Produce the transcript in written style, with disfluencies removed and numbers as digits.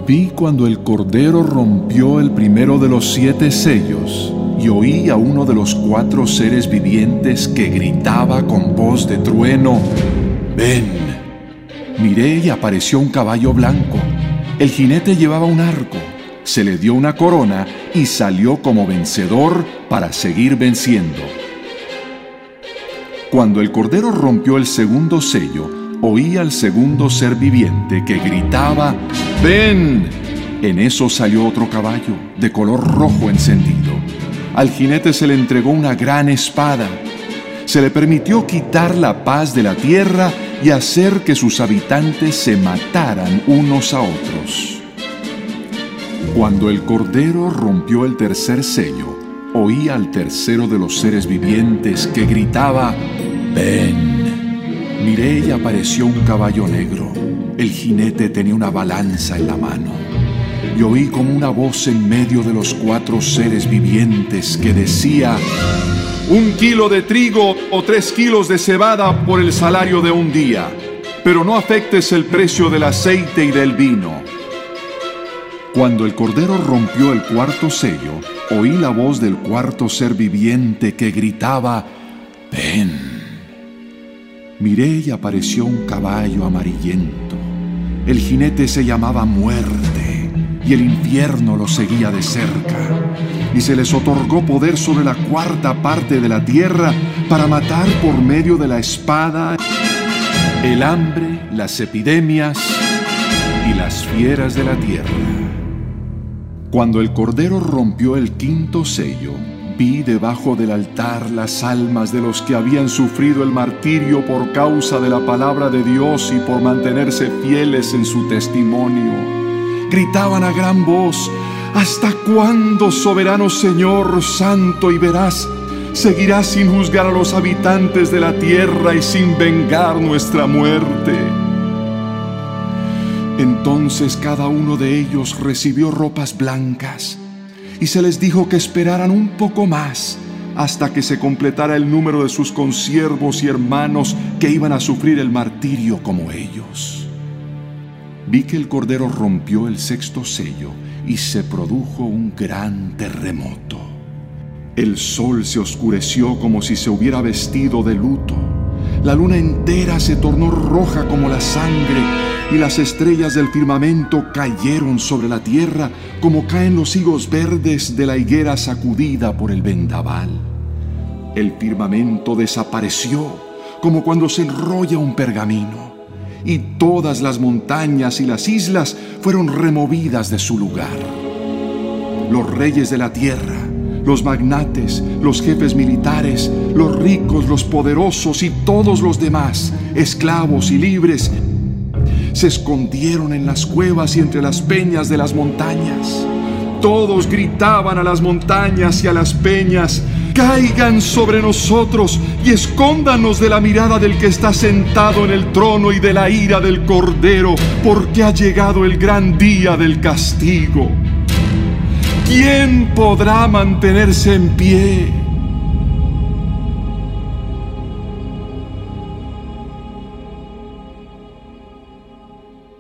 Vi cuando el Cordero rompió el primero de los 7 sellos, y oí a uno de los 4 seres vivientes que gritaba con voz de trueno: ¡Ven! Miré y apareció un caballo blanco. El jinete llevaba un arco, se le dio una corona y salió como vencedor para seguir venciendo. Cuando el Cordero rompió el segundo sello, oí al segundo ser viviente que gritaba: ¡Ven! En eso salió otro caballo, de color rojo encendido. Al jinete se le entregó una gran espada. Se le permitió quitar la paz de la tierra y hacer que sus habitantes se mataran unos a otros. Cuando el Cordero rompió el tercer sello, oí al tercero de los seres vivientes que gritaba: ¡Ven! Miré y apareció un caballo negro. El jinete tenía una balanza en la mano. Y oí como una voz en medio de los 4 seres vivientes que decía: 1 kilo de trigo o 3 kilos de cebada por el salario de un día, pero no afectes el precio del aceite y del vino. Cuando el Cordero rompió el cuarto sello, oí la voz del cuarto ser viviente que gritaba: ¡Ven! Miré y apareció un caballo amarillento. El jinete se llamaba Muerte, y el infierno lo seguía de cerca. Y se les otorgó poder sobre la 4ª parte de la tierra para matar por medio de la espada, el hambre, las epidemias y las fieras de la tierra. Cuando el Cordero rompió el 5º sello, vi debajo del altar las almas de los que habían sufrido el martirio por causa de la palabra de Dios y por mantenerse fieles en su testimonio. Gritaban a gran voz: ¿Hasta cuándo, soberano Señor, santo y veraz, seguirás sin juzgar a los habitantes de la tierra y sin vengar nuestra muerte? Entonces cada uno de ellos recibió ropas blancas, y se les dijo que esperaran un poco más hasta que se completara el número de sus consiervos y hermanos que iban a sufrir el martirio como ellos. Vi que el Cordero rompió el 6º sello y se produjo un gran terremoto. El sol se oscureció como si se hubiera vestido de luto. La luna entera se tornó roja como la sangre, y las estrellas del firmamento cayeron sobre la tierra como caen los higos verdes de la higuera sacudida por el vendaval. El firmamento desapareció como cuando se enrolla un pergamino, y todas las montañas y las islas fueron removidas de su lugar. Los reyes de la tierra, los magnates, los jefes militares, los ricos, los poderosos y todos los demás, esclavos y libres, se escondieron en las cuevas y entre las peñas de las montañas. Todos gritaban a las montañas y a las peñas: caigan sobre nosotros y escóndanos de la mirada del que está sentado en el trono y de la ira del Cordero, porque ha llegado el gran día del castigo. ¿Quién podrá mantenerse en pie?